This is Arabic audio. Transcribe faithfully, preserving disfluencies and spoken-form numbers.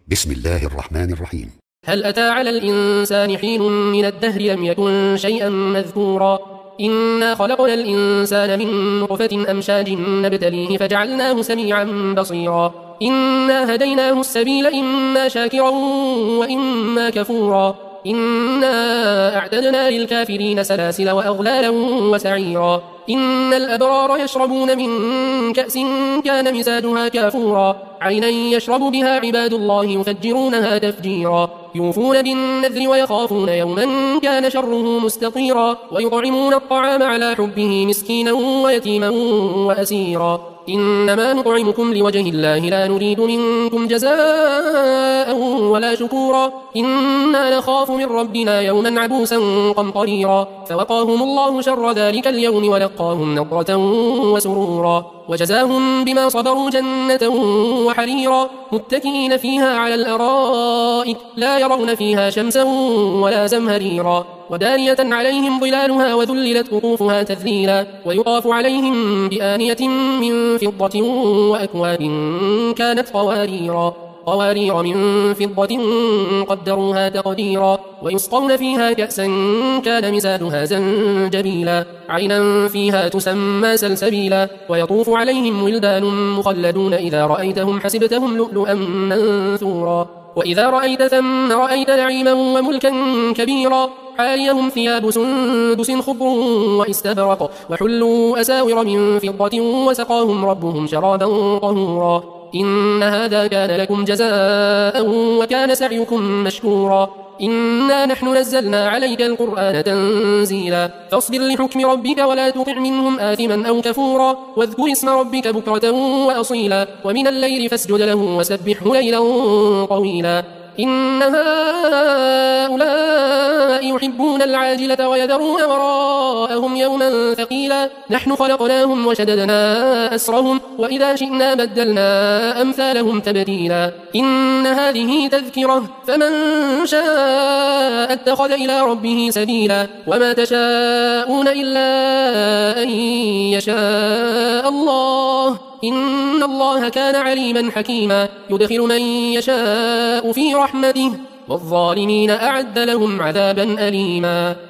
بسم الله الرحمن الرحيم. هل أتى على الإنسان حين من الدهر لم يكن شيئا مذكورا إنا خلقنا الإنسان من نطفة أمشاج نبتليه فجعلناه سميعا بصيرا إنا هديناه السبيل إما شاكرا وإما كفورا إنا أعتدنا للكافرين سلاسل وأغلالا وسعيرا إن الأبرار يشربون من كأس كان مزاجها كافورا عينا يشرب بها عباد الله يفجرونها تفجيرا يوفون بالنذر ويخافون يوما كان شره مستطيرا ويطعمون الطعام على حبه مسكينا ويتيما وأسيرا إنما نطعمكم لوجه الله لا نريد منكم جزاء ولا شكورا إنا نخاف من ربنا يوما عبوسا قمطريرا فوقاهم الله شر ذلك اليوم ولقاهم نضرة وسرورا وجزاهم بما صبروا جنة وحريرا متكئين فيها على الأرائك لا يرون فيها شمسا ولا زمهريرا ودانية عليهم ظلالها وذللت قطوفها تذليلا ويطاف عليهم بآنية من فضة وأكواب كانت قواريرا قوارير من فضة قدروها تقديرا ويسقون فيها كأسا كان مزاجها زنجبيلا عينا فيها تسمى سلسبيلا ويطوف عليهم ولدان مخلدون إذا رأيتهم حسبتهم لؤلؤا منثورا وإذا رأيت ثم رأيت نعيما وملكا كبيرا حاليهم ثياب سندس خضر واستبرق وحلوا أساور من فضة وسقاهم ربهم شرابا طهورا إن هذا كان لكم جزاء وكان سعيكم مشكورا إنا نحن نزلنا عليك القرآن تنزيلا فاصبر لحكم ربك ولا تطع منهم آثما أو كفورا واذكر اسم ربك بكرة وأصيلا ومن الليل فاسجد له وسبحه ليلا طويلا إن هؤلاء يحبون العاجلة ويذرون وراءهم يوما ثقيلا نحن خلقناهم وشددنا أسرهم وإذا شئنا بدلنا أمثالهم تبديلا إن هذه تذكرة فمن شاء اتخذ إلى ربه سبيلا وما تشاءون إلا أن يشاء الله إن الله كان عليما حكيما يدخل من يشاء في رحمته والظالمين أعد لهم عذابا أليما.